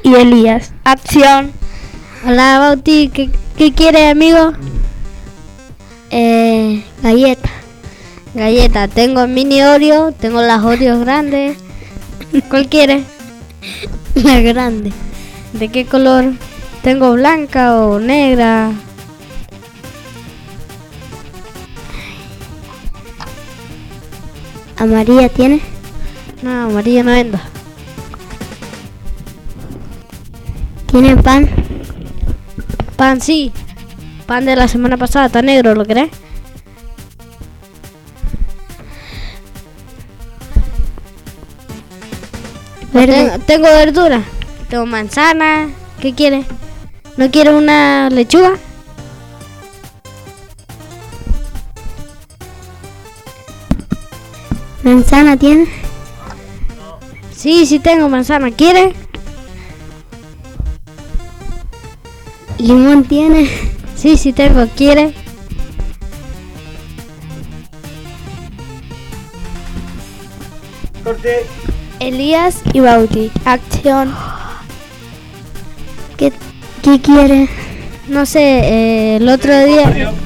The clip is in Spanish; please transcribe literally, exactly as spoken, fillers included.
y Elías. Acción. Hola Bauti, ¿qué, qué quieres, amigo? Eh, galleta. Galleta, tengo mini Oreo, tengo las Oreos grandes. ¿Cuál quieres? La grande. ¿De qué color? Tengo blanca o negra. ¿Amarilla tiene? No, amarilla no vendo. ¿Tiene pan? Pan sí. Pan de la semana pasada, está negro, ¿lo querés? Tengo, tengo verdura. Tengo manzana. ¿Qué quieres? ¿No quieres una lechuga? ¿Manzana tiene? Sí, sí tengo manzana. ¿Quieres? ¿Limón tiene? Sí, sí tengo. ¿Quieres? Corte. Elías y Bauti. Acción. ¿Qué, qué quiere? No sé, eh, el otro día...